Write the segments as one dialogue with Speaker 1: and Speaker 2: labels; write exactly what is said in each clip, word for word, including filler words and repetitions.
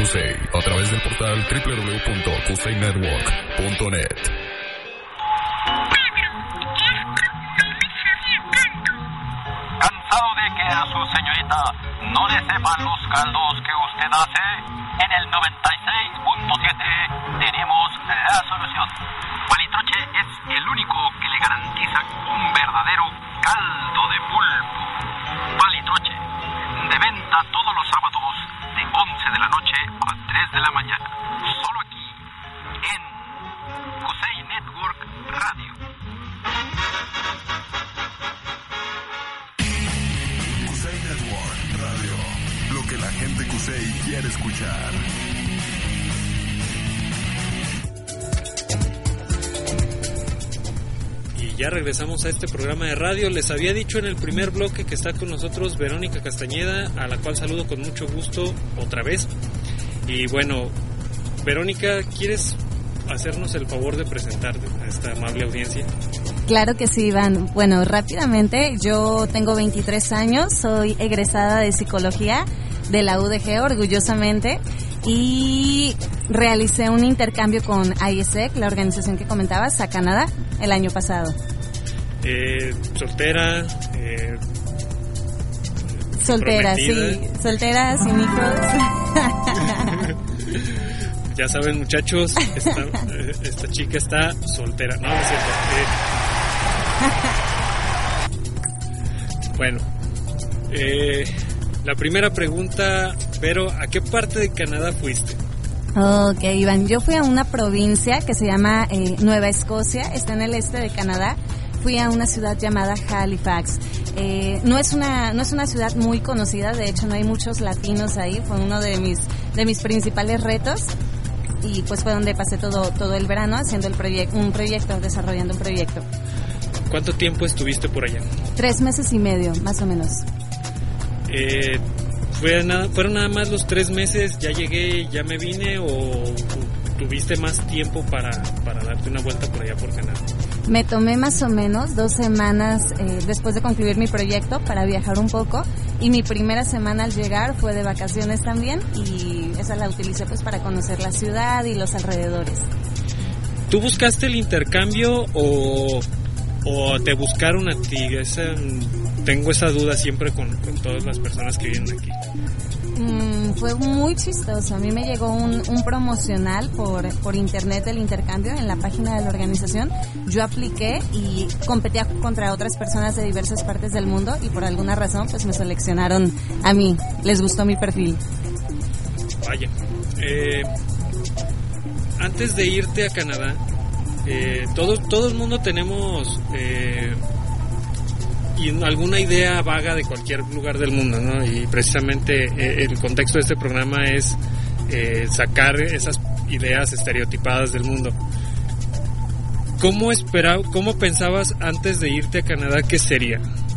Speaker 1: Cusey a través del portal doble u doble u doble u punto cusey network punto net.
Speaker 2: ¿Cansado de que a su señorita no le sepan los caldos que usted hace? En el noventa y seis punto siete tenemos la solución. Palitroche es el único que le garantiza un verdadero caldo de pulpo. Palitroche, de venta todos los sábados de once de la noche a tres de la mañana. Solo aquí, en Cusey Network Radio.
Speaker 1: Cusey Network Radio. Lo que la gente Cusey quiere escuchar.
Speaker 3: Y ya regresamos a este programa de radio. Les había dicho en el primer bloque que está con nosotros Verónica Castañeda, a la cual saludo con mucho gusto otra vez. Y bueno, Verónica, ¿quieres hacernos el favor de presentarte a esta amable audiencia?
Speaker 4: Claro que sí, Iván. Bueno, rápidamente, yo tengo veintitrés años, soy egresada de Psicología de la U D G, orgullosamente, y realicé un intercambio con I E S E C, la organización que comentabas, a Canadá, el año pasado.
Speaker 3: Eh, soltera, eh,
Speaker 4: Soltera, sí, soltera, sin hijos.
Speaker 3: Ya saben, muchachos, esta, esta chica está soltera. No, no es cierto. Eh, bueno, eh, la primera pregunta, pero ¿a qué parte de Canadá fuiste?
Speaker 4: Ok, Iván, yo fui a una provincia que se llama eh, Nueva Escocia, está en el este de Canadá. Fui a una ciudad llamada Halifax. Eh, no es una no es una ciudad muy conocida, de hecho no hay muchos latinos ahí. Fue uno de mis de mis principales retos y pues fue donde pasé todo todo el verano haciendo el proyecto un proyecto desarrollando un proyecto.
Speaker 3: ¿Cuánto tiempo estuviste por allá?
Speaker 4: Tres meses y medio, más o menos.
Speaker 3: Eh, ¿fue nada, ¿Fueron nada más los tres meses? ¿Ya llegué, ya me vine o tuviste más tiempo para, para darte una vuelta por allá por Canadá?
Speaker 4: Me tomé más o menos dos semanas eh, después de concluir mi proyecto para viajar un poco y mi primera semana al llegar fue de vacaciones también y esa la utilicé pues para conocer la ciudad y los alrededores.
Speaker 3: ¿Tú buscaste el intercambio o, o te buscaron a ti? Esa, tengo esa duda siempre con, con todas las personas que vienen aquí.
Speaker 4: Mm, fue muy chistoso. A mí me llegó un, un promocional por, por internet del intercambio en la página de la organización. Yo apliqué y competía contra otras personas de diversas partes del mundo y por alguna razón pues me seleccionaron a mí. Les gustó mi perfil.
Speaker 3: Vaya. Eh, antes de irte a Canadá, eh, todo, todo el mundo tenemos eh, y alguna idea vaga de cualquier lugar del mundo, ¿no? Y precisamente eh, el contexto de este programa es eh, sacar esas ideas estereotipadas del mundo. ¿Cómo esperaba, cómo pensabas antes de irte a Canadá que sería?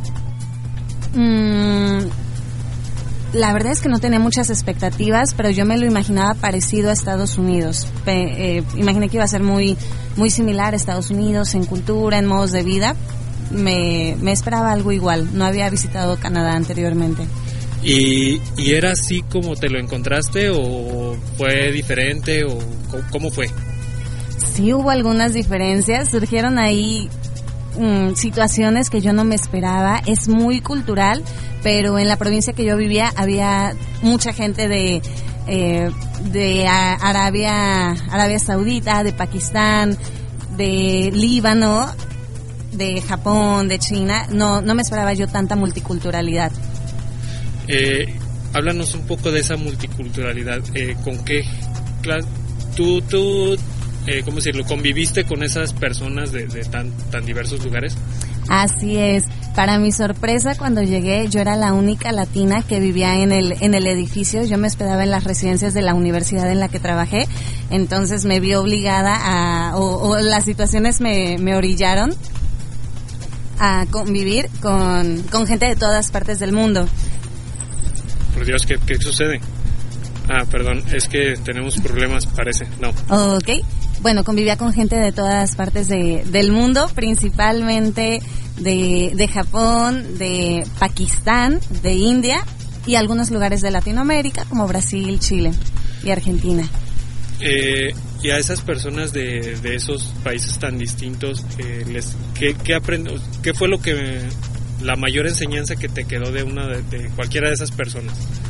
Speaker 4: Mm, la verdad es que no tenía muchas expectativas, pero yo me lo imaginaba parecido a Estados Unidos. Pe, eh, imaginé que iba a ser muy, muy similar a Estados Unidos en cultura, en modos de vida. Me, me esperaba algo igual. No había visitado Canadá anteriormente.
Speaker 3: ¿Y, y era así como te lo encontraste o fue diferente o cómo fue?
Speaker 4: Sí, hubo algunas diferencias. Surgieron ahí mmm, situaciones que yo no me esperaba. Es muy cultural, pero en la provincia que yo vivía había mucha gente de eh, de Arabia, Arabia Saudita, de Pakistán, de Líbano, de Japón, de China. No, no me esperaba yo tanta multiculturalidad.
Speaker 3: Eh, háblanos un poco de esa multiculturalidad. Eh, ¿Con qué clase tú, tú eh, cómo decirlo, conviviste con esas personas de, de tan, tan diversos lugares?
Speaker 4: Así es. Para mi sorpresa, cuando llegué, yo era la única latina que vivía en el en el edificio. Yo me hospedaba en las residencias de la universidad en la que trabajé. Entonces me vi obligada a, o, o las situaciones me, me orillaron a convivir con, con gente de todas partes del mundo.
Speaker 3: Por Dios, ¿qué, qué sucede? Ah, perdón, es que tenemos problemas, parece, no.
Speaker 4: Ok, bueno, convivía con gente de todas partes de, del mundo, principalmente de, de Japón, de Pakistán, de India y algunos lugares de Latinoamérica como Brasil, Chile. y Argentina.
Speaker 3: Eh, y a esas personas de, de esos países tan distintos, eh, les, ¿qué, qué, aprend, ¿qué fue lo que la mayor enseñanza que te quedó de una de, de cualquiera de esas personas?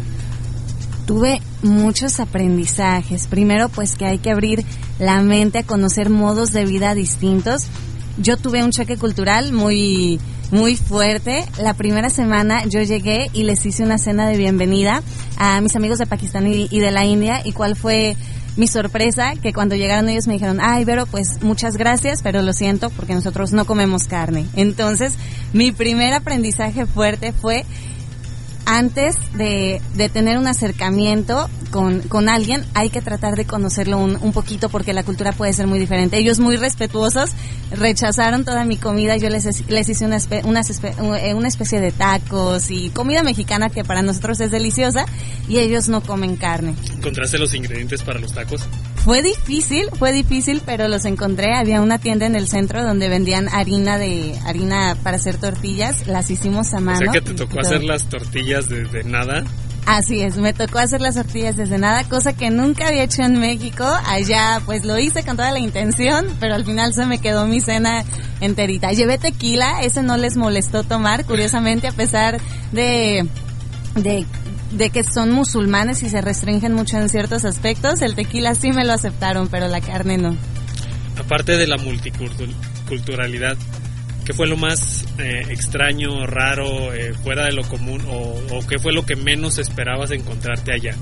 Speaker 4: Tuve muchos aprendizajes. Primero, pues que hay que abrir la mente a conocer modos de vida distintos. Yo tuve un choque cultural muy muy fuerte. La primera semana yo llegué y les hice una cena de bienvenida a mis amigos de Pakistán y, y de la India. ¿Y cuál fue mi sorpresa? Que cuando llegaron ellos me dijeron, ay, Vero, pues muchas gracias, pero lo siento porque nosotros no comemos carne. Entonces, mi primer aprendizaje fuerte fue, antes de, de tener un acercamiento con, con alguien, hay que tratar de conocerlo un, un poquito, porque la cultura puede ser muy diferente. Ellos, muy respetuosos, rechazaron toda mi comida. Yo les, les hice una, espe, una, una especie de tacos y comida mexicana que para nosotros es deliciosa, y ellos no comen carne.
Speaker 3: ¿Encontraste los ingredientes para los tacos?
Speaker 4: Fue difícil, fue difícil, pero los encontré. Había una tienda en el centro donde vendían harina de harina para hacer tortillas. Las hicimos a mano.
Speaker 3: O sea que te tocó hacer las tortillas desde nada.
Speaker 4: Así es, me tocó hacer las tortillas desde nada, cosa que nunca había hecho en México. Allá pues lo hice con toda la intención, pero al final se me quedó mi cena enterita. Llevé tequila, ese no les molestó tomar, curiosamente, a pesar de... de de que son musulmanes y se restringen mucho en ciertos aspectos. El tequila sí me lo aceptaron, pero la carne no.
Speaker 3: Aparte de la multiculturalidad, ¿qué fue lo más eh, extraño, raro, eh, fuera de lo común, o, o qué fue lo que menos esperabas encontrarte allá?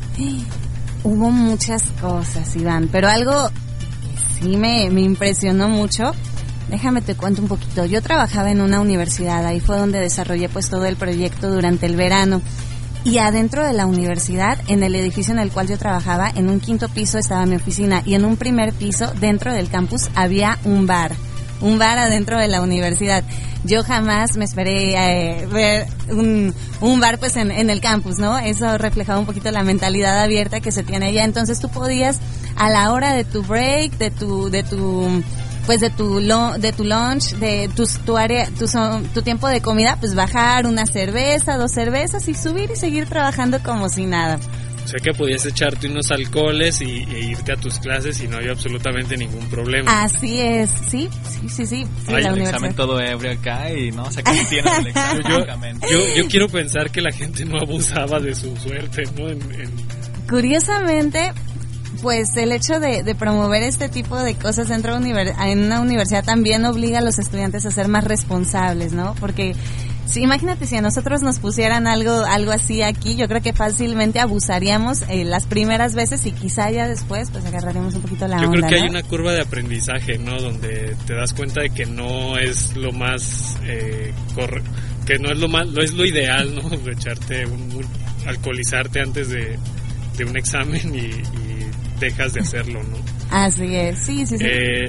Speaker 4: Hubo muchas cosas, Iván, pero algo que sí me, me impresionó mucho. Déjame te cuento un poquito. Yo trabajaba en una universidad, ahí fue donde desarrollé pues todo el proyecto durante el verano. Y adentro de la universidad, en el edificio en el cual yo trabajaba, en un quinto piso estaba mi oficina, y en un primer piso, dentro del campus, había un bar. Un bar adentro de la universidad. Yo jamás me esperé eh, ver un, un bar pues en, en el campus, ¿no? Eso reflejaba un poquito la mentalidad abierta que se tiene allá. Entonces tú podías, a la hora de tu break, de tu... de tu pues de tu lo, de tu lunch, de tu, tu área, tu, tu tiempo de comida, pues bajar una cerveza, dos cervezas y subir y seguir trabajando como si nada.
Speaker 3: O sea que podías echarte unos alcoholes y, e irte a tus clases y no había absolutamente ningún problema.
Speaker 4: Así es, sí, sí, sí, sí. sí
Speaker 5: Ay, el examen todo ebrio acá y no, o sea, que tienes el examen.
Speaker 3: yo, yo, yo quiero pensar que la gente no abusaba de su suerte, ¿no? En, en...
Speaker 4: Curiosamente, pues el hecho de, de promover este tipo de cosas dentro de univer- en una universidad también obliga a los estudiantes a ser más responsables, ¿no? Porque sí, imagínate si a nosotros nos pusieran algo algo así aquí, yo creo que fácilmente abusaríamos eh, las primeras veces y quizá ya después pues agarraríamos un poquito la
Speaker 3: yo
Speaker 4: onda.
Speaker 3: Yo creo que
Speaker 4: ¿no?
Speaker 3: hay una curva de aprendizaje, ¿no? Donde te das cuenta de que no es lo más eh, corre- que no es lo más, no es lo ideal, ¿no? De echarte un, un alcoholizarte antes de, de un examen y, y dejas de hacerlo, ¿no?
Speaker 4: Así es, sí, sí, sí.
Speaker 3: Eh,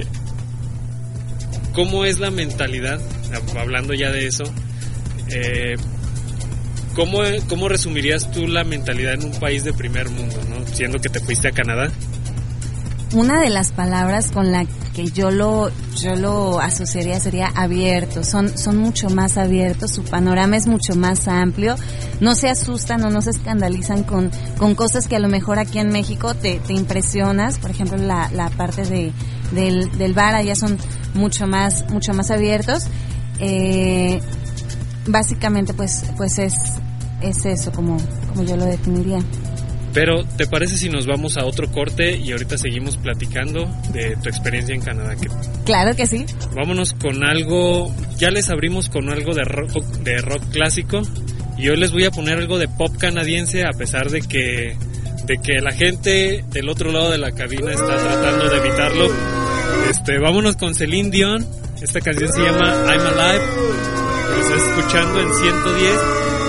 Speaker 3: ¿Cómo es la mentalidad? Hablando ya de eso, eh, ¿cómo, ¿cómo resumirías tú la mentalidad en un país de primer mundo, ¿no? Siendo que te fuiste a Canadá.
Speaker 4: Una de las palabras con la que yo lo yo lo asociaría sería abierto. Son son mucho más abiertos, su panorama es mucho más amplio. No se asustan o no se escandalizan con con cosas que a lo mejor aquí en México te, te impresionas. Por ejemplo, la la parte de del del bar, allá son mucho más mucho más abiertos. Eh, básicamente pues pues es es eso como como yo lo definiría.
Speaker 3: Pero, ¿te parece si nos vamos a otro corte y ahorita seguimos platicando de tu experiencia en Canadá?
Speaker 4: Claro que sí.
Speaker 3: Vámonos con algo, ya les abrimos con algo de rock, de rock clásico, y hoy les voy a poner algo de pop canadiense, a pesar de que, de que la gente del otro lado de la cabina está tratando de evitarlo. Este, vámonos con Celine Dion, esta canción se llama I'm Alive, lo estás escuchando en ciento diez.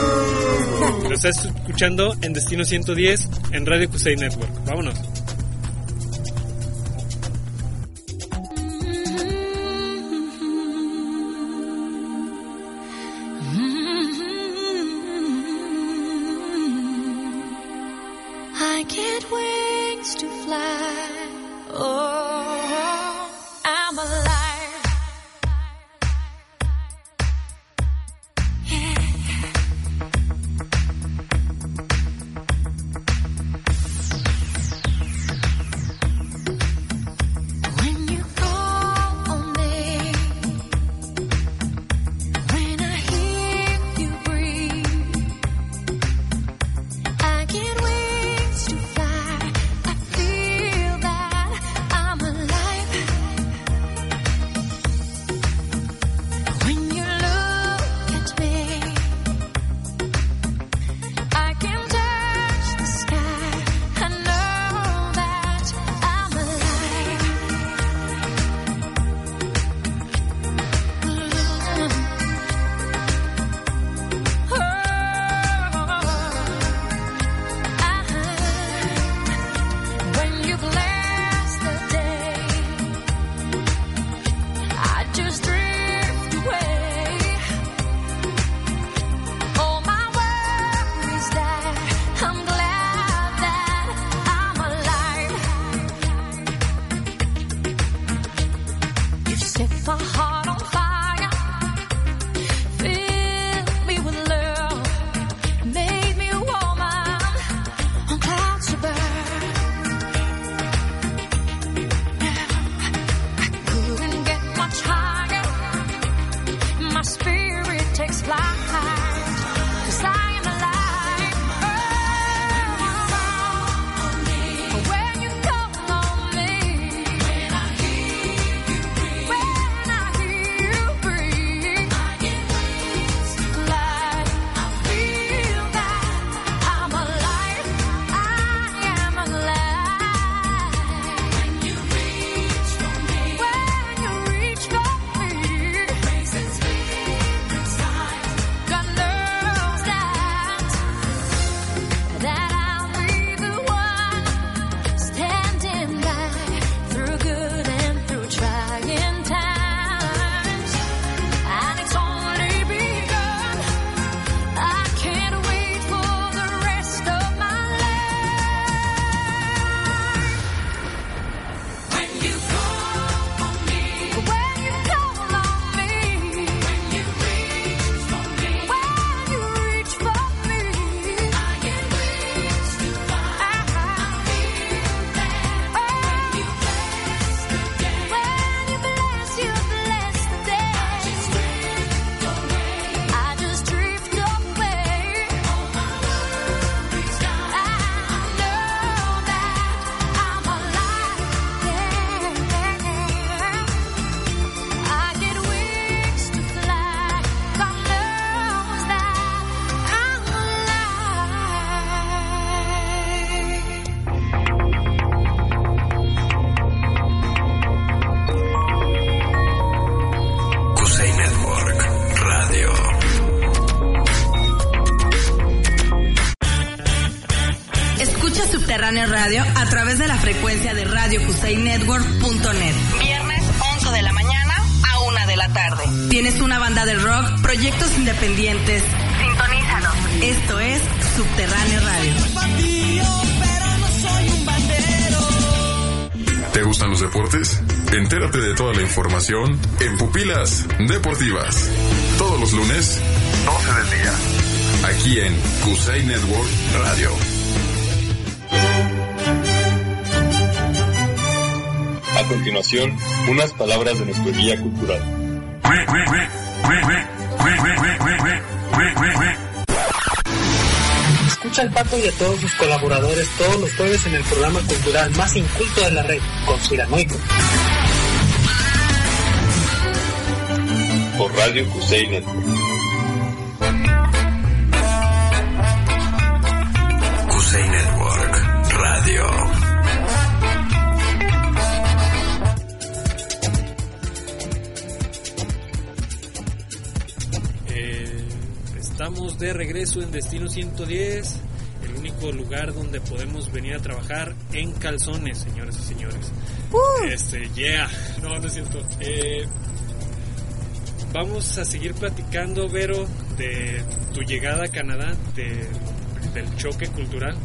Speaker 3: Lo estás escuchando en Destino ciento diez en Radio Q C Network. Vámonos.
Speaker 6: I get wings to fly. Oh, I'm alive.
Speaker 7: Radio a través de la frecuencia de radio cusey network punto net. Viernes once de la mañana a una de la tarde. ¿Tienes una banda de rock, proyectos independientes? Sintonízanos. Esto es Subterráneo Radio.
Speaker 1: ¿Te gustan los deportes? Entérate de toda la información en Pupilas Deportivas. Todos los lunes, doce del día. Aquí en Cusey Network Radio.
Speaker 8: A continuación, unas palabras de nuestro guía cultural.
Speaker 9: Escucha al Pato y a todos sus colaboradores todos los jueves en el programa cultural más inculto de la red, Conspiranoico.
Speaker 8: Por Radio Cusey Network.
Speaker 1: Cusey Network Radio.
Speaker 3: Estamos de regreso en Destino ciento diez, el único lugar donde podemos venir a trabajar en calzones, señoras y señores. Uh. Este, yeah, no, no es cierto. Eh, vamos a seguir platicando, Vero, de tu llegada a Canadá, de, del choque cultural.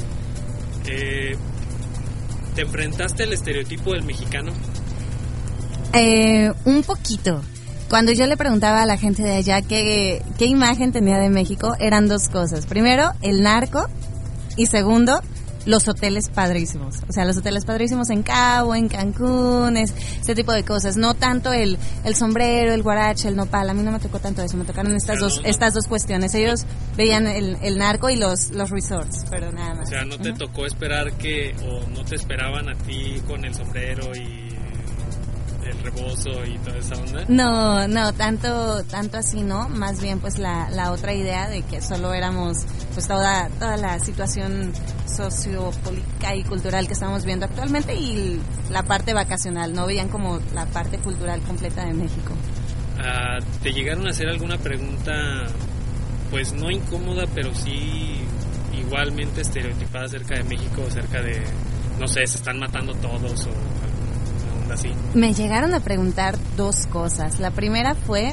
Speaker 3: Eh, ¿Te enfrentaste al estereotipo del mexicano?
Speaker 4: Eh, un poquito. Cuando yo le preguntaba a la gente de allá qué, qué imagen tenía de México, eran dos cosas. Primero, el narco, y segundo, los hoteles padrísimos. O sea, los hoteles padrísimos en Cabo, en Cancún, es, ese tipo de cosas. No tanto el, el sombrero, el guarache, el nopal. A mí no me tocó tanto eso, me tocaron estas dos, estas dos cuestiones. Ellos veían el, el narco y los, los resorts, pero nada más.
Speaker 3: O sea, ¿no te uh-huh. tocó esperar que, o no te esperaban a ti con el sombrero y el rebozo y toda esa onda?
Speaker 4: No, no, tanto tanto así no, más bien pues la, la otra idea de que solo éramos pues toda toda la situación sociopolítica y cultural que estamos viendo actualmente y la parte vacacional, no veían como la parte cultural completa de México.
Speaker 3: Uh, ¿Te llegaron a hacer alguna pregunta pues no incómoda, pero sí igualmente estereotipada acerca de México, acerca de, no sé, se están matando todos o así?
Speaker 4: Me llegaron a preguntar dos cosas. La primera fue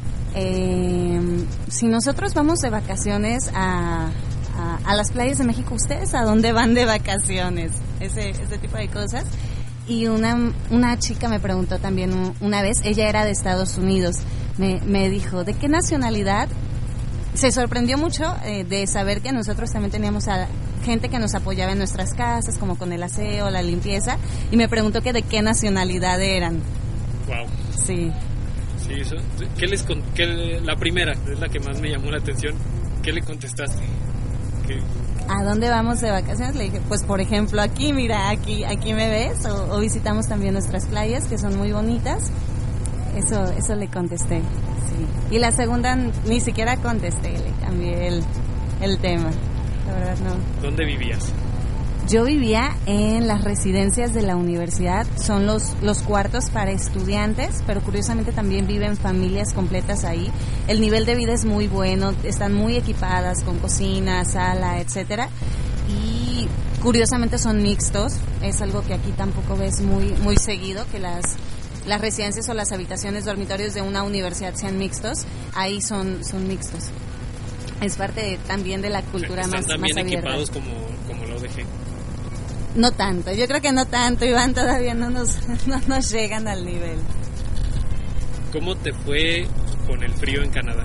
Speaker 4: eh, si nosotros vamos de vacaciones a, a, a las playas de México, ¿ustedes a dónde van de vacaciones? Ese, ese tipo de cosas. Y una, una chica me preguntó también una vez, ella era de Estados Unidos, me, me dijo, ¿de qué nacionalidad? Se sorprendió mucho eh, de saber que nosotros también teníamos a gente que nos apoyaba en nuestras casas, como con el aseo, la limpieza, y me preguntó que de qué nacionalidad eran.
Speaker 3: Wow.
Speaker 4: Sí.
Speaker 3: Sí, eso. ¿Qué les con, qué, la primera es la que más me llamó la atención? ¿Qué le contestaste? ¿Qué?
Speaker 4: ¿A dónde vamos de vacaciones? Le dije, pues por ejemplo aquí, mira, aquí, aquí me ves, o, o visitamos también nuestras playas que son muy bonitas. Eso, eso le contesté. Sí. Y la segunda ni siquiera contesté, le cambié el, el tema. La verdad no.
Speaker 3: ¿Dónde vivías?
Speaker 4: Yo vivía en las residencias de la universidad, son los, los cuartos para estudiantes, pero curiosamente también viven familias completas ahí. El nivel de vida es muy bueno, están muy equipadas con cocina, sala, etcétera. Y curiosamente son mixtos, es algo que aquí tampoco ves muy, muy seguido, que las... las residencias o las habitaciones, dormitorios de una universidad sean mixtos, ahí son son mixtos. Es parte de, también de la cultura más, más abierta. ¿Están también equipados
Speaker 3: como, como lo dejé?
Speaker 4: No tanto, yo creo que no tanto, Iván, todavía no nos, no nos llegan al nivel.
Speaker 3: ¿Cómo te fue con el frío en Canadá?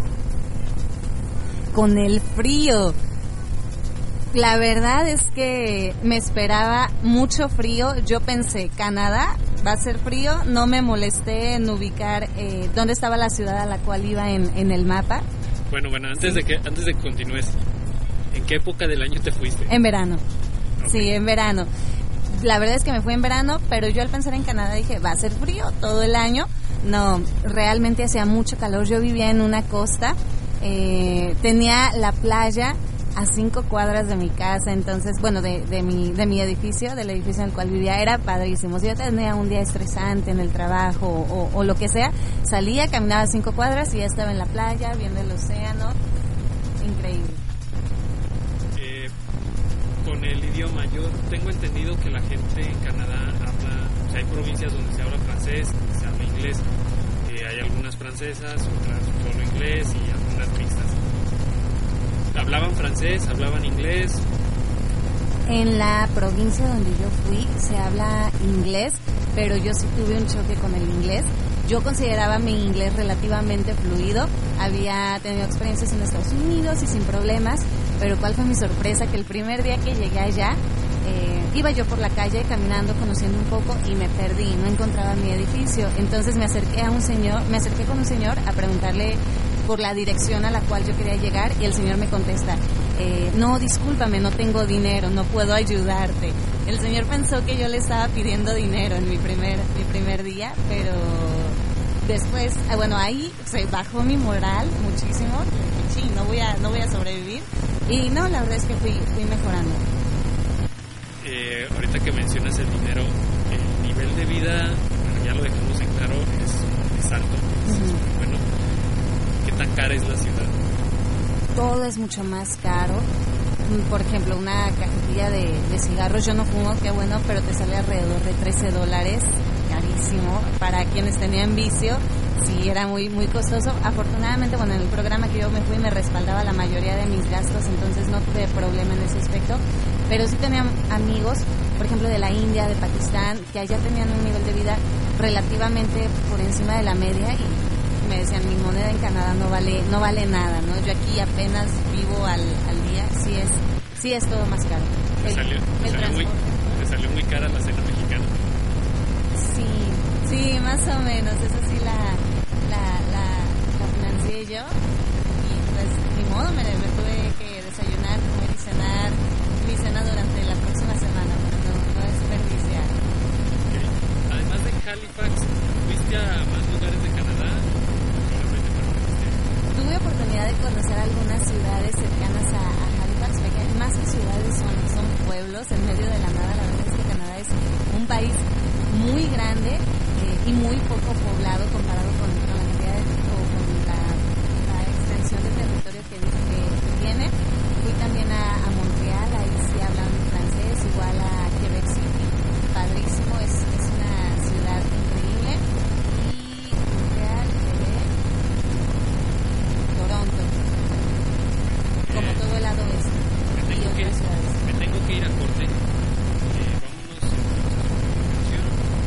Speaker 4: Con el frío... La verdad es que me esperaba mucho frío. Yo pensé, Canadá va a ser frío. No me molesté en ubicar eh, dónde estaba la ciudad a la cual iba en, en el mapa.
Speaker 3: Bueno, bueno, antes de que antes de que continúes, ¿en qué época del año te fuiste?
Speaker 4: En verano. Okay. Sí, en verano. La verdad es que me fui en verano, pero yo al pensar en Canadá dije, va a ser frío todo el año. No, realmente hacía mucho calor. Yo vivía en una costa, eh, tenía la playa a cinco cuadras de mi casa, entonces, bueno, de, de mi de mi edificio, del edificio en el cual vivía, era padrísimo. Si yo tenía un día estresante en el trabajo o, o lo que sea, salía, caminaba cinco cuadras y ya estaba en la playa, viendo el océano. Increíble.
Speaker 3: Eh, con con el idioma, yo tengo entendido que la gente en Canadá habla, o sea, hay provincias donde se habla francés, donde se habla inglés, eh, hay algunas francesas, otras solo inglés y algunas mixtas. ¿Hablaban francés? ¿Hablaban inglés?
Speaker 4: En la provincia donde yo fui se habla inglés, pero yo sí tuve un choque con el inglés. Yo consideraba mi inglés relativamente fluido, había tenido experiencias en Estados Unidos y sin problemas, pero ¿cuál fue mi sorpresa? Que el primer día que llegué allá, eh, iba yo por la calle caminando, conociendo un poco y me perdí, no encontraba mi edificio. Entonces me acerqué a un señor, me acerqué con un señor a preguntarle por la dirección a la cual yo quería llegar y el señor me contesta, eh, no, discúlpame, no tengo dinero, no puedo ayudarte. El señor pensó que yo le estaba pidiendo dinero en mi primer, mi primer día, pero después, bueno, ahí se bajó mi moral muchísimo, sí, no voy a, no voy a sobrevivir, y no, la verdad es que fui, fui mejorando.
Speaker 3: Eh, ahorita que mencionas el dinero, el nivel de vida, ya lo dejamos en claro, es, es alto, es uh-huh. Bueno, ¿qué tan cara es la ciudad?
Speaker 4: Todo es mucho más caro. Por ejemplo, una cajetilla de, de cigarros, yo no fumo, qué bueno, pero te sale alrededor de trece dólares, carísimo. Para quienes tenían vicio, sí, era muy muy costoso. Afortunadamente, bueno, en el programa que yo me fui me respaldaba la mayoría de mis gastos, entonces no tuve problema en ese aspecto. Pero sí tenía amigos, por ejemplo, de la India, de Pakistán, que allá tenían un nivel de vida relativamente por encima de la media y me decían, mi moneda en Canadá no vale no vale nada, ¿no? Yo aquí apenas vivo al, al día, sí es sí es todo más caro.
Speaker 3: ¿Te salió,
Speaker 4: el,
Speaker 3: te
Speaker 4: el
Speaker 3: salió, muy, ¿Te salió muy cara la cena mexicana?
Speaker 4: Sí, sí, más o menos, eso sí la, la, la, la financié yo y pues ni modo, me, me tuve que desayunar, comer y cenar mi cena durante la próxima semana, pero no, no desperdiciar.
Speaker 3: Okay. Además de Halifax, ¿fuiste a más lugares de Canadá?
Speaker 4: Tuve oportunidad de conocer algunas ciudades cercanas a, a Halifax, porque más que ciudades son, son pueblos en medio de la nada. La verdad es que Canadá es un país muy grande eh, y muy poco poblado comparado con, con la cantidad de, o con la, la extensión de territorio que, que, que tiene. Fui también a, a Montreal, ahí sí hablan francés, igual a Quebec City, padrísimo, es, es una ciudad increíble. Y Montreal, Quebec, Toronto, como
Speaker 3: eh,
Speaker 4: todo el lado oeste
Speaker 3: me
Speaker 4: y
Speaker 3: tengo, que,
Speaker 4: otras ciudades.
Speaker 3: me tengo que ir a corte. Eh, vámonos a la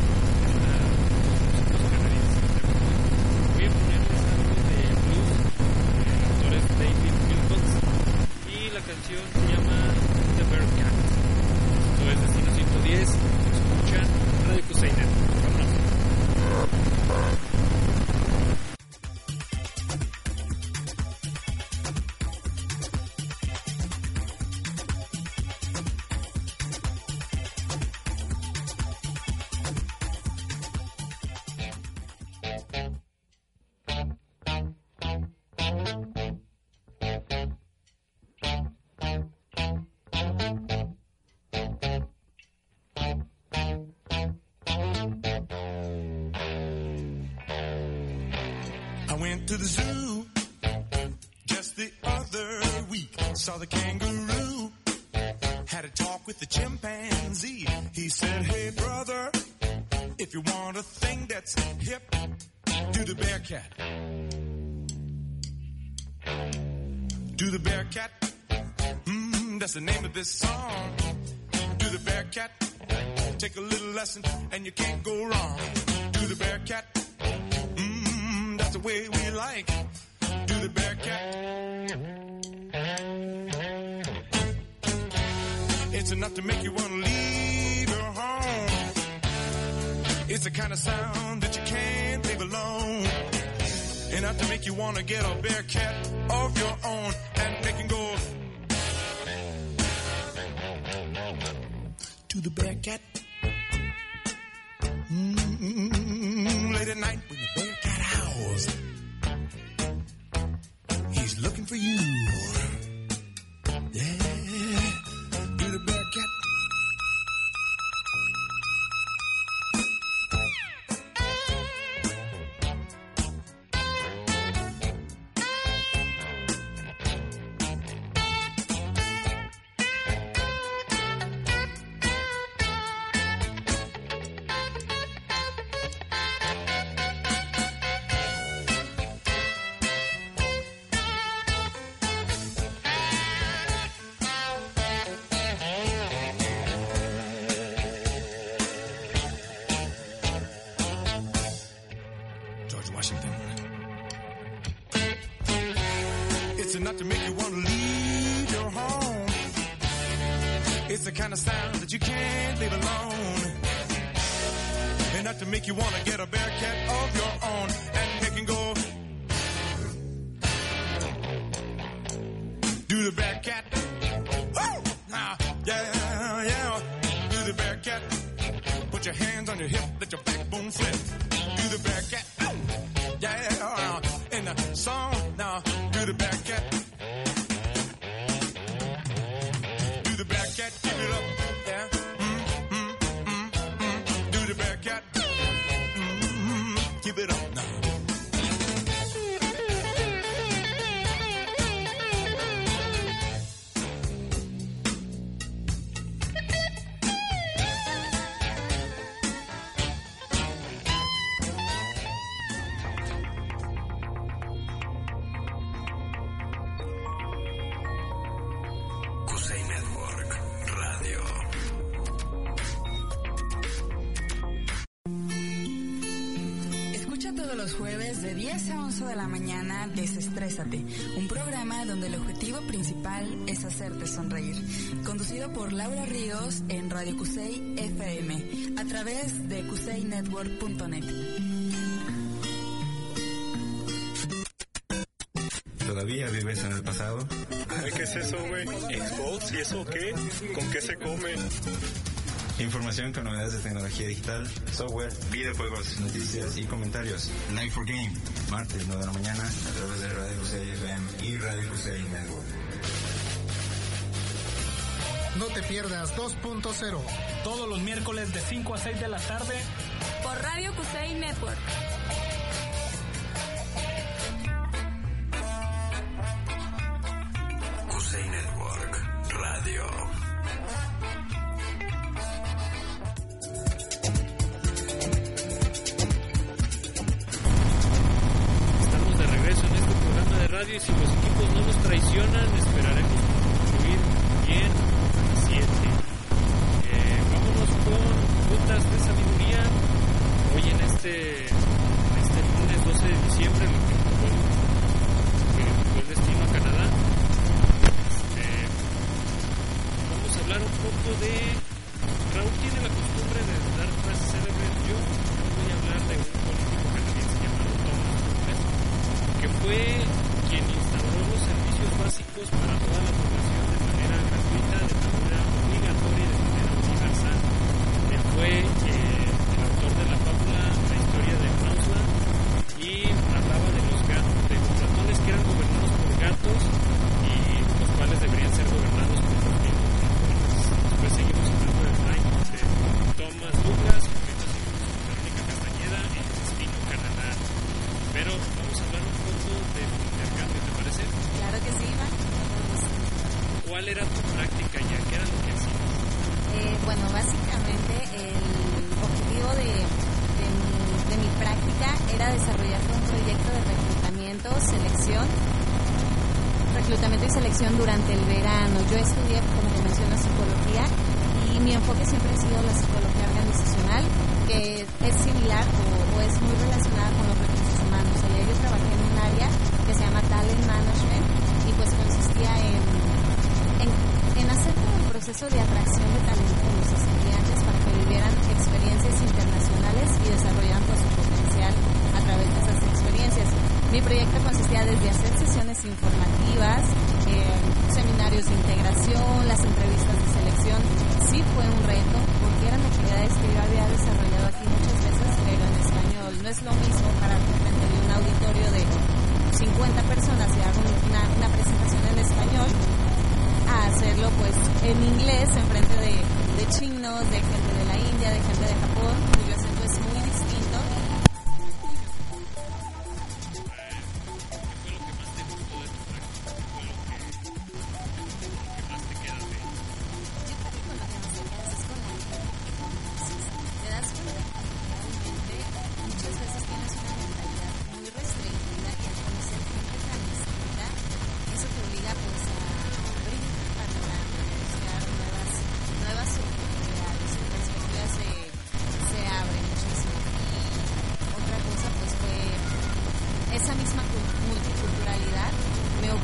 Speaker 3: voy a ponerles algo de blues. El autor es David Wilcox y la canción se llama The Bearcat. Esto es Destino ciento diez. Escuchan Radio Cuseynet. Vámonos.
Speaker 10: I went to the zoo just the other week. Saw the kangaroo, had a talk with the chimpanzee. He said, hey brother, if you want a thing that's hip, do the bear cat. Do the bear cat. Mm, that's the name of this song. Do the bear cat. Take a little lesson and you can't go wrong. Do the bear cat. Mm, that's the way we like. Do the bear cat. It's enough to make you want to leave your home. It's the kind of sound that you can't leave alone. Enough to make you want to get a bear cat of your own and make it go. To the bear cat. Mm-hmm. Late at night when the bear cat howls, he's looking for you. Yeah. Do the bear cat. It's enough to make you want to leave your home. It's the kind of sound that you can't leave alone. Enough to make you want to get a Bearcat of your own and make it go. Do the Bearcat. Woo! Now, yeah, yeah. Do the Bearcat. Put your hands on your hip, let your backbone flip. Do the Bearcat. Yeah, in the song. Now, do the Bearcat. Do the Bearcat. Give it up. Yeah. Mm, mm, mm, mm. Do the Bearcat. Mm, mm, give it up now.
Speaker 7: Los jueves de diez a once de la mañana, Desestrésate, un programa donde el objetivo principal es hacerte sonreír. Conducido por Laura Ríos en Radio Cusey F M, a través de cusey network punto net.
Speaker 11: ¿Todavía vives en el pasado?
Speaker 12: ¿Qué es eso, güey? ¿Xbox? ¿Y eso qué? ¿Con qué se come?
Speaker 11: Información con novedades de tecnología digital, software, videojuegos, noticias y comentarios. Live for Game, martes nueve de la mañana, a través de Radio Cusey F M y Radio Cusey Network.
Speaker 13: No te pierdas dos punto cero.
Speaker 14: Todos los miércoles de cinco a seis de la tarde.
Speaker 15: Por Radio Cusey Network.
Speaker 1: Cusey Network Radio.
Speaker 3: Radio, y si los equipos no nos traicionan, esperaremos concluir bien a las siete. Eh, vámonos con Gotas de Sabiduría. Hoy en este, en este lunes doce de diciembre, lo que fue, que fue el destino a Canadá. Este, vamos a hablar un poco de... Raúl tiene la costumbre de dar frases célebres. Yo voy a hablar de un político canadiense llamado Thomas Douglas, que fue quien instauró los servicios básicos para toda la población de manera gratuita, de manera obligatoria y de manera universal. Él fue eh, el autor de la fábula La historia de Nausland y hablaba de los gatos, de los ratones que eran gobernados por gatos y los cuales deberían ser gobernados por los mismos ratones. Después seguimos hablando de Frank, de Thomas Douglas, ahorita seguimos con Verónica Castañeda en Destino Canadá. Pero vamos a hablar un poco de intercambio, ¿te parece?
Speaker 4: Claro que sí, Iván.
Speaker 3: ¿Cuál era tu práctica ya? ¿Qué era lo que hacías?
Speaker 4: Eh, bueno, básicamente el objetivo de, de, mi, de mi práctica era desarrollar un proyecto de reclutamiento, selección, reclutamiento y selección durante el verano. Yo estudié, como te menciono, psicología y mi enfoque siempre ha sido la psicología organizacional, que es similar o, o es muy relacionada con los recursos humanos. O sea, yo trabajé en un área que se llama Talent Management y pues consistía en, en, en hacer todo el proceso de atracción de talento de los estudiantes para que vivieran experiencias internacionales y desarrollaran todo su potencial a través de esas experiencias. Mi proyecto consistía desde hacer sesiones informativas, eh, seminarios de integración, las entrevistas de selección. Sí fue un reto porque eran actividades que yo había desarrollado aquí muchas veces, pero en español. No es lo mismo pararte frente de un auditorio de cincuenta personas y hago una, una presentación en español a hacerlo pues en inglés en frente de, de chinos, de gente de la India, de gente de Japón, cuyo acento es muy distinto.
Speaker 3: ¿Qué fue lo que más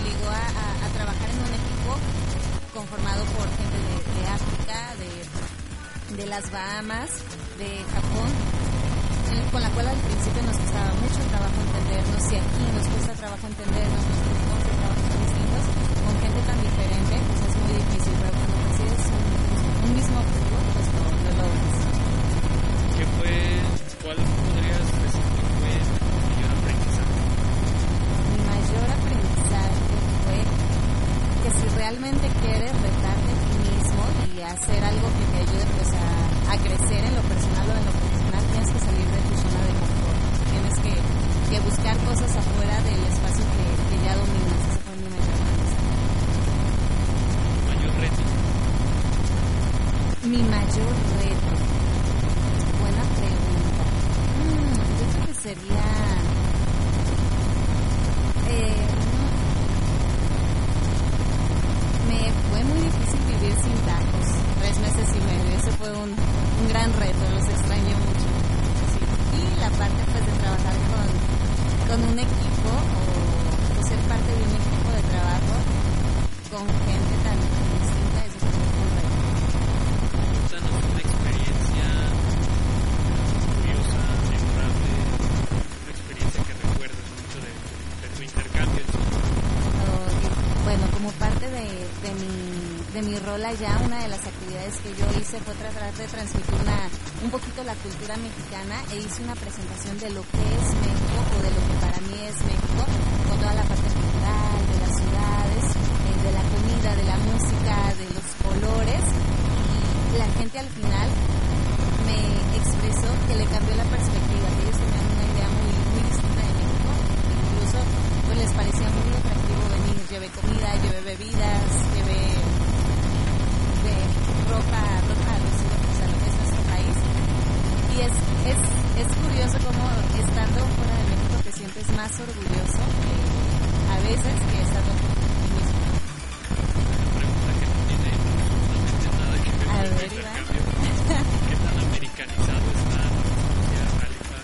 Speaker 4: obligó a, a, a trabajar en un equipo conformado por gente de, de África, de, de las Bahamas, de Japón, con la cual al principio nos costaba mucho trabajo entendernos, y aquí nos cuesta trabajo entendernos, nuestros ritmos de trabajo son distintos, con gente tan diferente, pues es muy difícil, pero cuando decides un, un mismo objetivo, pues lo, lo logras.
Speaker 3: ¿Qué fue, cuál podrías decir que fue tu mayor aprendizaje?
Speaker 4: Mi mayor aprendizaje fue que si realmente quieres retarte a ti mismo y hacer algo que te ayude pues a, a crecer en lo personal o en lo profesional, tienes que salir de tu zona de confort, tienes que, que buscar cosas afuera del espacio que, que ya dominas. Ese fue mi mayor aprendizaje.
Speaker 3: ¿Tu mayor reto?
Speaker 4: Mi mayor reto, buena pregunta. Mm, yo creo que sería eh, me fue muy difícil vivir sin tacos, tres meses y medio, ese fue un, un gran reto, los extraño mucho. Sí. Y la parte pues de trabajar con, con un equipo o, o ser parte de un equipo de trabajo con gente tan distinta, eso fue un reto.
Speaker 3: Cuéntanos una experiencia curiosa, memorable, una experiencia que recuerdas mucho de, de tu intercambio.
Speaker 4: Bueno, como parte de, de, mi, de mi rol allá, una de las actividades que yo hice fue tratar de transmitir una, un poquito la cultura mexicana, e hice una presentación de lo que es México, o de lo que para mí es México, con toda la parte cultural, de las ciudades, eh, de la comida, de la música, de los colores, y la gente al final me expresó que le cambió la perspectiva, que ellos tenían una idea muy, muy distinta de México, incluso pues les parecía muy atractivo venir. Llevé comida, llevé bebidas, llevé de ropa, ropa alusiva pues, a lo que es nuestro país. Y es, es, es curioso cómo estando fuera de México te sientes más orgulloso que a veces que estando aquí mismo.
Speaker 3: Una pregunta que no tiene absolutamente nada que ver con el intercambio. ¿Qué tan americanizado está la sociedad Halifax?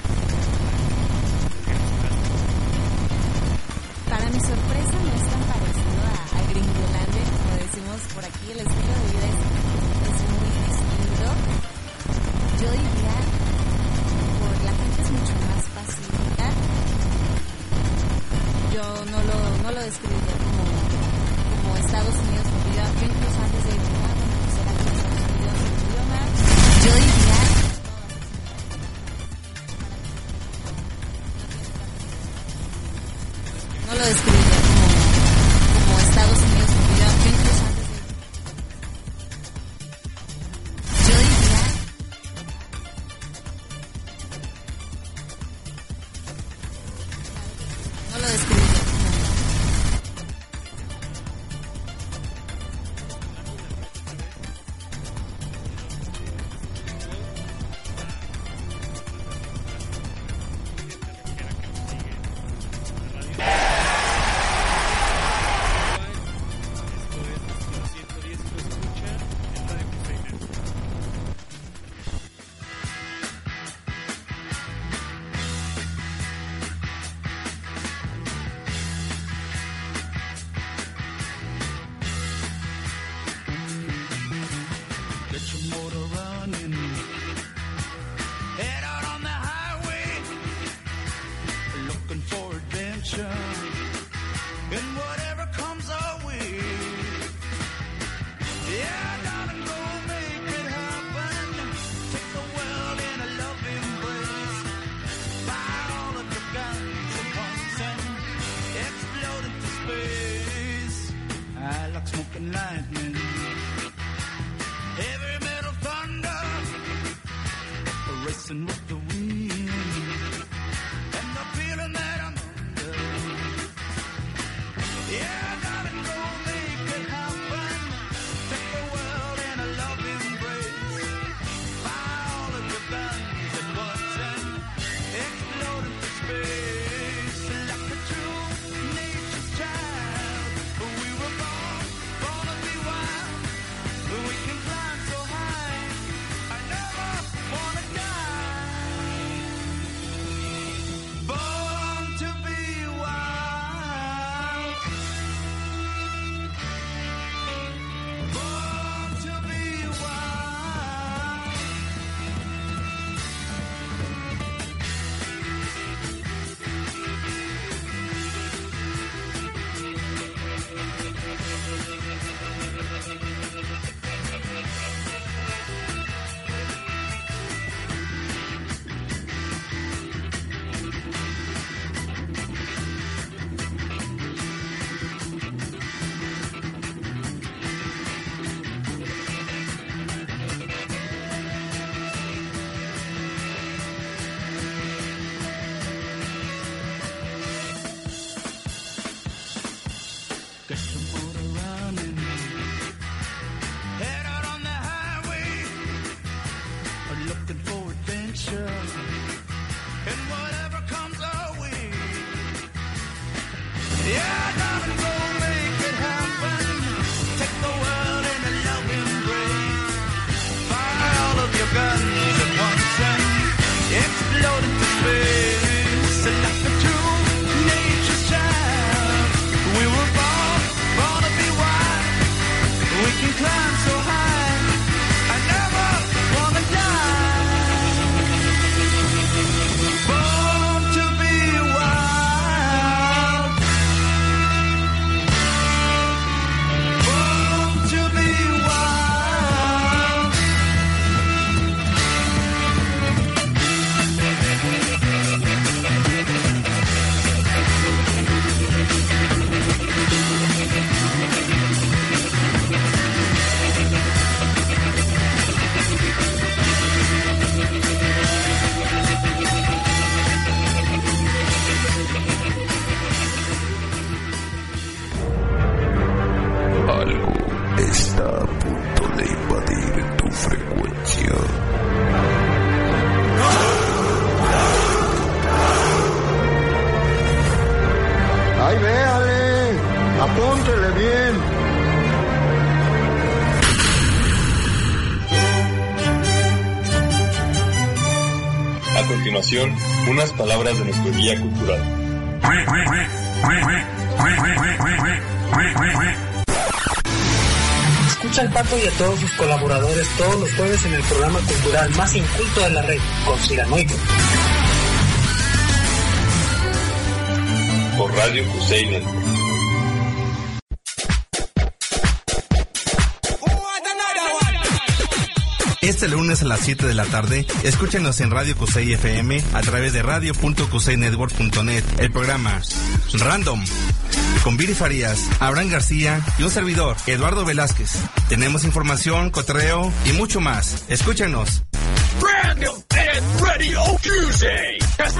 Speaker 4: Para mi sorpresa no es tan parecido a, a Gringolandia, como decimos por aquí. El estilo de vida es, es muy distinto. Yo diría, por la gente es mucho más pacífica. Yo no lo, no lo describiría como, como Estados Unidos, porque yo, yo incluso antes de ir a conocer aquí en Estados Unidos el idioma, yo diría... No lo describiría como, como Estados Unidos, porque yo, yo incluso antes de... Yo diría... No lo describiría como...
Speaker 10: are looking for adventure, and whatever comes our way. Yeah, darling, go make it happen. Take the world in a loving embrace. Fire all of your guns at once and explode into space. Like a true nature's child, we were born, born to be wild. We can climb so high, I never wanna die. Born to be wild. Born to be wild.
Speaker 1: Algo está a punto de invadir tu frecuencia.
Speaker 16: ¡Ay, véale! ¡Apúntele bien!
Speaker 8: A continuación, unas palabras de nuestro guía cultural.
Speaker 9: Escucha al Pato y a todos sus colaboradores todos los jueves en el programa cultural más inculto de la red, Conspiranoico.
Speaker 8: Por Radio Cusey Network.
Speaker 17: Este lunes a las siete de la tarde, escúchenos en Radio Cusey F M a través de radio punto cusey network punto net. El programa Random, con Viri Farías, Abraham García y un servidor, Eduardo Velázquez. Tenemos información, cotorreo y mucho más. Escúchenos.
Speaker 10: Random and Radio Cusey.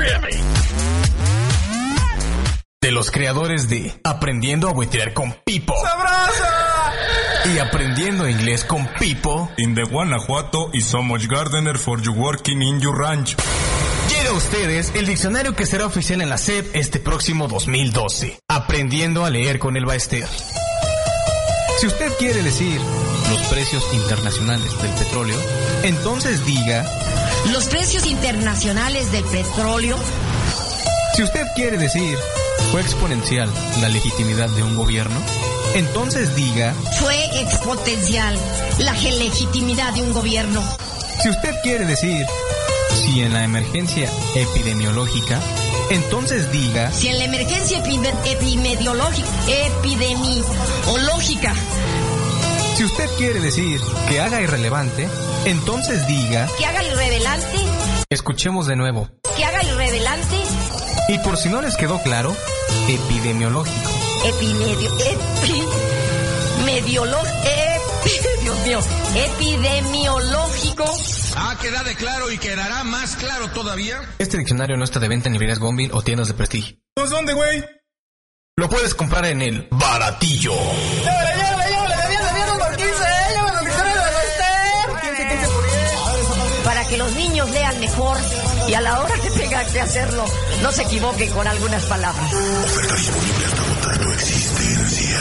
Speaker 14: De los creadores de Aprendiendo a Buitrear con Pipo.
Speaker 10: ¡Sabroso!
Speaker 14: Y Aprendiendo Inglés con Pipo.
Speaker 12: In the Guanajuato is so much gardener for you working in your ranch.
Speaker 14: Llega a ustedes el diccionario que será oficial en la S E P este próximo dos mil doce. Aprendiendo a leer con el Baester. Si usted quiere decir los precios internacionales del petróleo, entonces diga
Speaker 18: los precios internacionales del petróleo.
Speaker 14: Si usted quiere decir fue exponencial la legitimidad de un gobierno, entonces diga
Speaker 18: fue exponencial la legitimidad de un gobierno.
Speaker 14: Si usted quiere decir si en la emergencia epidemiológica, entonces diga
Speaker 18: si en la emergencia epidemiológica epidemiológica.
Speaker 14: Si usted quiere decir que haga irrelevante, entonces diga
Speaker 18: que haga irrelevante.
Speaker 14: Escuchemos de nuevo.
Speaker 18: Que haga irrelevante.
Speaker 14: Y por si no les quedó claro, epidemiológico.
Speaker 18: Epimedio, epi, mediológico, epi, Dios mío, epidemiológico.
Speaker 19: Ha quedado claro y quedará más claro todavía.
Speaker 14: Este diccionario no está de venta en librerías Gonville o tiendas de prestigio.
Speaker 19: ¿Pues dónde, güey?
Speaker 14: Lo puedes comprar en el Baratillo.
Speaker 10: ¡Llévale, llévale, llévale! ¡Debían, debían por quince! ¡Llévale los diccionarios de Baester! quince, quince por diez.
Speaker 18: Para que los niños lean mejor y a la hora que tengan que hacerlo, no se equivoquen con algunas palabras.
Speaker 1: Oferta disponible hasta agotar tu existencia.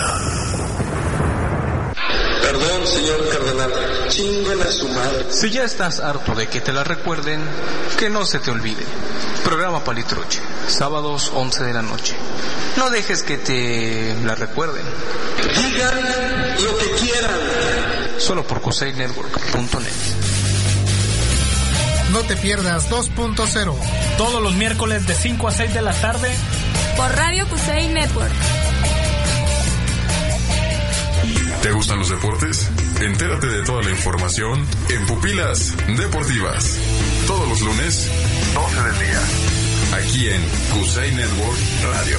Speaker 20: Perdón, señor cardenal, chinguen a su madre.
Speaker 14: Si ya estás harto de que te la recuerden, que no se te olvide. Programa Palitruche, sábados once de la noche. No dejes que te la recuerden.
Speaker 20: Digan lo que quieran.
Speaker 14: Solo por cusey network punto net.
Speaker 13: No te pierdas dos punto cero.
Speaker 14: Todos los miércoles de cinco a seis de la tarde.
Speaker 15: Por Radio Cusey Network.
Speaker 1: ¿Te gustan los deportes? Entérate de toda la información en Pupilas Deportivas. Todos los lunes, doce del día. Aquí en Cusey Network Radio.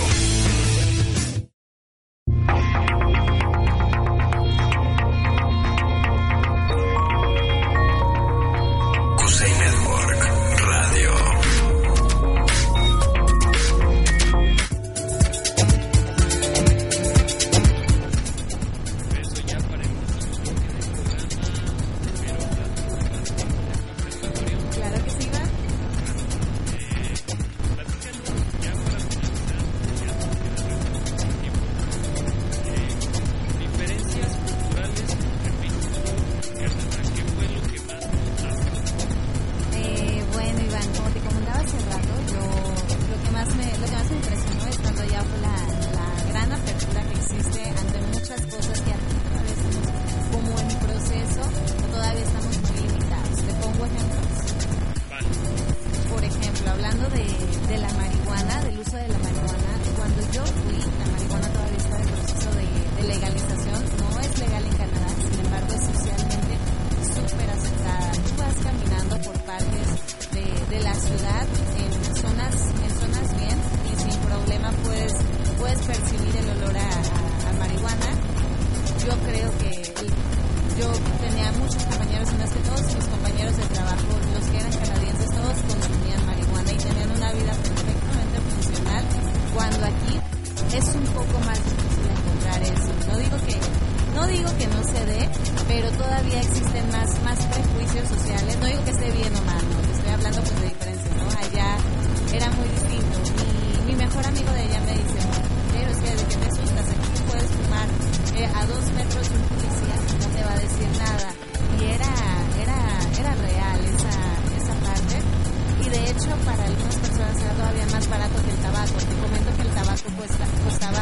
Speaker 4: de la marihuana, del uso de la marihuana. Cuando yo fui, la marihuana todavía está en proceso de, de legalización. No es legal en Canadá, sin embargo es socialmente súper aceptada. Tú vas caminando por partes de, de la ciudad, en zonas, en zonas bien, y sin problema puedes, puedes percibir el olor a, a, a marihuana. Yo creo que el, yo tenía muchos compañeros, en que todos mis compañeros de trabajo, los que eran canadienses, todos consumían marihuana y tenían una vida perfectamente funcional, cuando aquí es un poco más difícil encontrar eso. No digo que no digo que no se dé, pero todavía existen más, más prejuicios sociales. No digo que esté bien o mal, no, estoy hablando pues de diferencias, ¿no? Allá era muy distinto. Mi, mi mejor amigo de ella me dice, pero es que desde que te asustas, aquí tú puedes fumar eh, a dos metros de un policía, no te va a decir nada. Y era, era, era real esa, esa parte. Y de hecho para algunas personas era todavía más barato que el tabaco. Te comento que el tabaco cuesta, costaba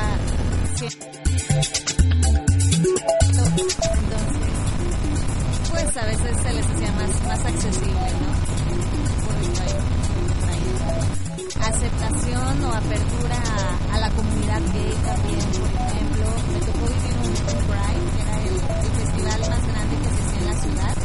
Speaker 4: entonces pues a veces se les hacía más, más accesible, ¿no? Por ahí, por ahí. Aceptación o apertura a, a la comunidad gay también, por ejemplo. Me tocó vivir un, un Pride, que era el, el festival más grande que se hacía en la ciudad,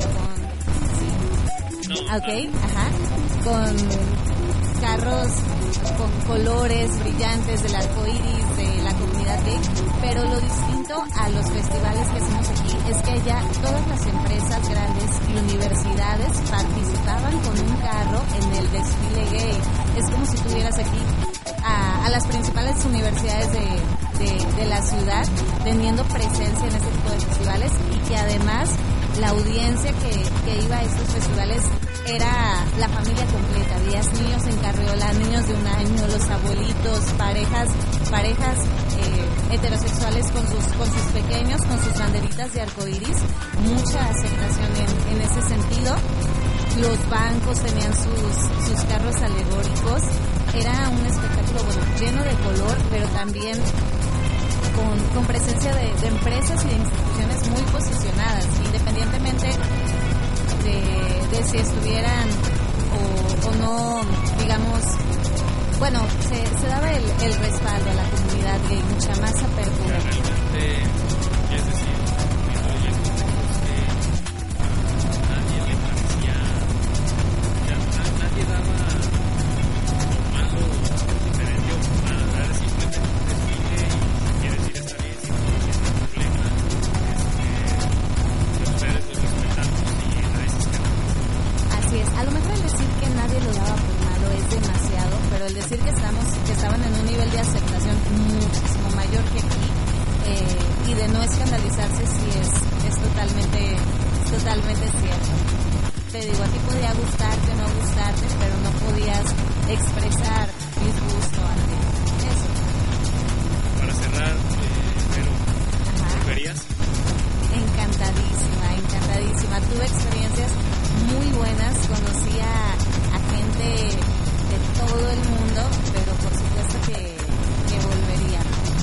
Speaker 4: con, sí, ok, ajá, con carros con colores brillantes del arco iris de la comunidad gay, pero lo distinto a los festivales que hacemos aquí es que allá todas las empresas grandes y universidades participaban con un carro en el desfile gay. Es como si tuvieras aquí a, a las principales universidades de, de, de la ciudad teniendo presencia en este tipo de festivales, y que además la audiencia que, que iba a estos festivales era la familia completa. Veías niños en carriola, niños de un año, los abuelitos, parejas, parejas eh, heterosexuales con sus, con sus pequeños, con sus banderitas de arcoíris. Mucha aceptación en, en ese sentido. Los bancos tenían sus, sus carros alegóricos. Era un espectáculo, bueno, lleno de color, pero también con, con presencia de, de empresas y de instituciones muy posicionadas, independientemente de, de si estuvieran o, o no, digamos, bueno, se, se daba el, el respaldo a la comunidad gay, mucha más apertura.
Speaker 3: Realmente, es decir, que nadie le parecía, ya, nadie daba malo, diferente o nada, era simplemente un desfile y quiere decir está bien, si no tiene problema, es que ustedes los respetamos y nadie se escapa.
Speaker 4: Así es, a lo mejor el decir que nadie lo daba por malo es demasiado, pero el decir que estamos que estaban en un nivel de aceptación muchísimo mayor que aquí, eh, y de no escandalizarse sí es, es totalmente es totalmente cierto. Te digo, a ti podría gustarte o no gustarte, pero no podías expresar disgusto ante eso.
Speaker 3: Para cerrar, eh, pero ¿volverías?
Speaker 4: Encantadísima, encantadísima. Tuve experiencias muy buenas, conocí a, a gente de todo el mundo, pero por supuesto que, que volvería.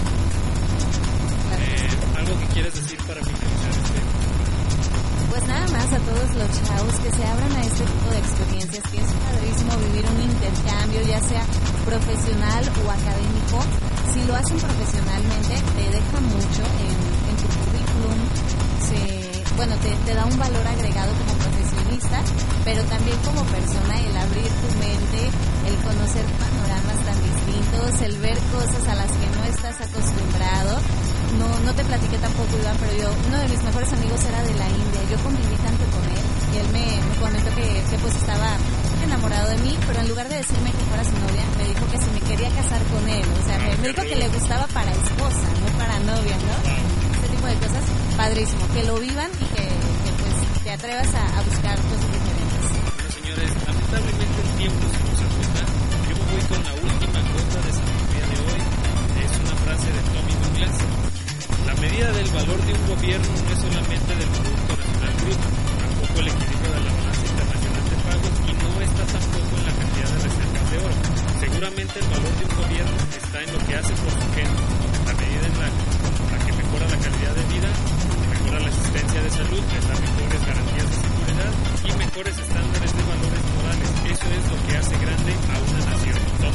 Speaker 3: Eh, ¿Algo que quieres decir para finalizar este?
Speaker 4: Pues nada más a todos los chavos que se abran a este tipo de experiencias, que es padrísimo vivir un intercambio, ya sea profesional o académico. Si lo hacen profesionalmente, te deja mucho en, en tu currículum, se, bueno, te, te da un valor agregado como profesionista, pero también como persona, el abrir tu mente, el conocer panoramas tan distintos, el ver cosas a las que no estás acostumbrado. No, no te platiqué tampoco, Iván, pero yo, uno de mis mejores amigos era de la India. Yo conviví tanto con él y él me, me comentó que, que pues estaba enamorado de mí, pero en lugar de decirme que fuera su novia, me dijo que si me quería casar con él. O sea, me, me dijo que le gustaba para esposa, no para novia, ¿no? Ese tipo de cosas, padrísimo. Que lo vivan y que, que pues te atrevas a, a buscar cosas diferentes.
Speaker 3: Bueno, señores, lamentablemente el tiempo se nos agota. Yo me voy con la última gota de sabiduría de hoy. Es una frase de Tommy Douglas. La medida del valor de un gobierno no es solamente del Producto Nacional Bruto, tampoco el equilibrio de la balanza internacional de pagos y no está tampoco en la cantidad de reservas de oro. Seguramente el valor de un gobierno está en lo que hace por su gente, en la medida en la, la que mejora la calidad de vida, mejora la asistencia de salud, les da mejores garantías de seguridad y mejores estándares de valores morales. Eso es lo que hace grande a una nación.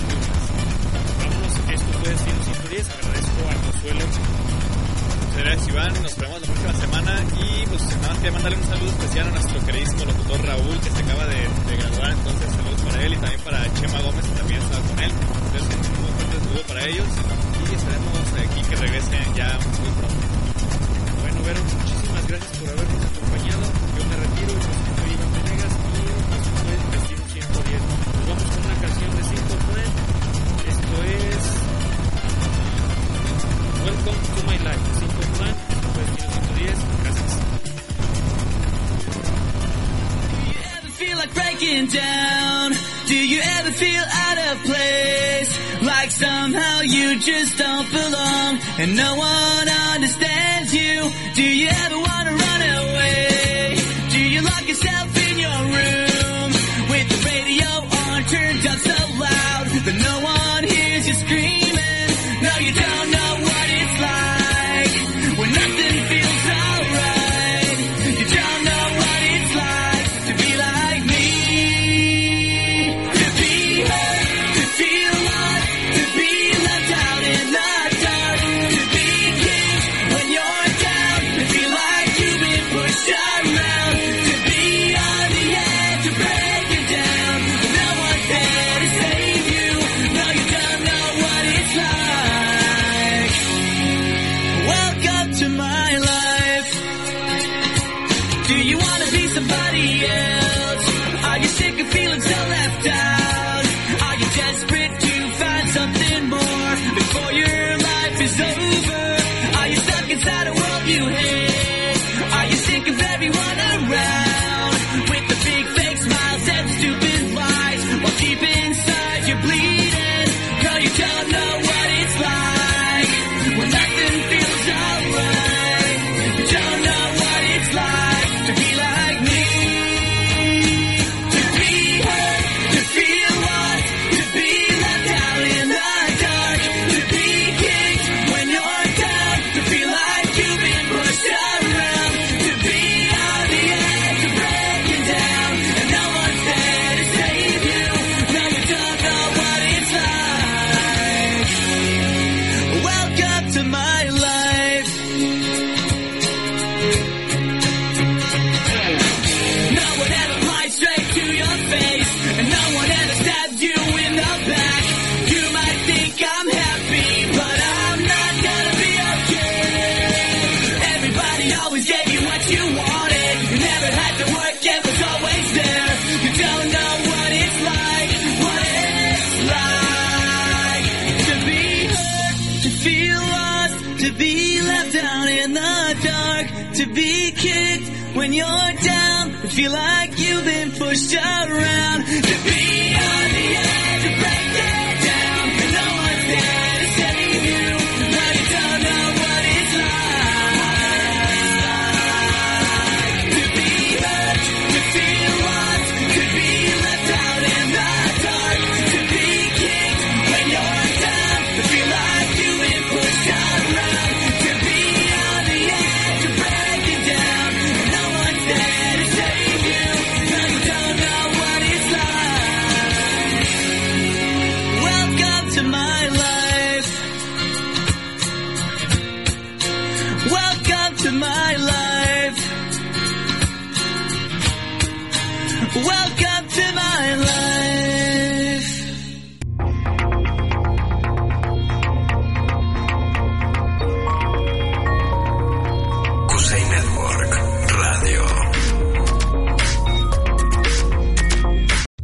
Speaker 21: down? Do you ever feel out of place? Like somehow you just don't belong and no one understands you? Do you ever want to run away? Do you lock yourself in your room with the radio on turned up so loud that no one hears you screaming? No, you don't know what it's like when nothing feels alright. You don't know what it's like to be like me, to be hurt, to feel lost, to be left out in the dark, to be kicked when you're down, to feel like you've been pushed around, to be on the edge, to break you down. No one's there to save you. No, you don't know what it's like. Welcome to my life. Do you want to be somebody else? Are you sick of feeling so left out? Are you desperate to find something more before your life is over? Are you stuck inside a world you hate? Are you sick of everyone around with the big fake smiles and stupid lies while deep inside you're bleeding? No, you don't know what it's like when nothing feels alright. You don't know what it's like to be like me, to be hurt, to feel lost, to be left out in the dark, to be kicked when you're down, to feel like you've been pushed around, to be on the edge, to break you down, and no one's there to save you. No, you don't know what it's like. Welcome to my life. No one ever lied straight to your face, and no one ever stabbed you in the back. You might think I'm happy, but I'm not gonna be okay. Everybody always gave you what you wanted. You never had to work, it was always there. You don't know what it's like, what it's like to be hurt, to feel lost, to be left out in the dark, to be kicked when you're down, to feel like you've been pushed around, to be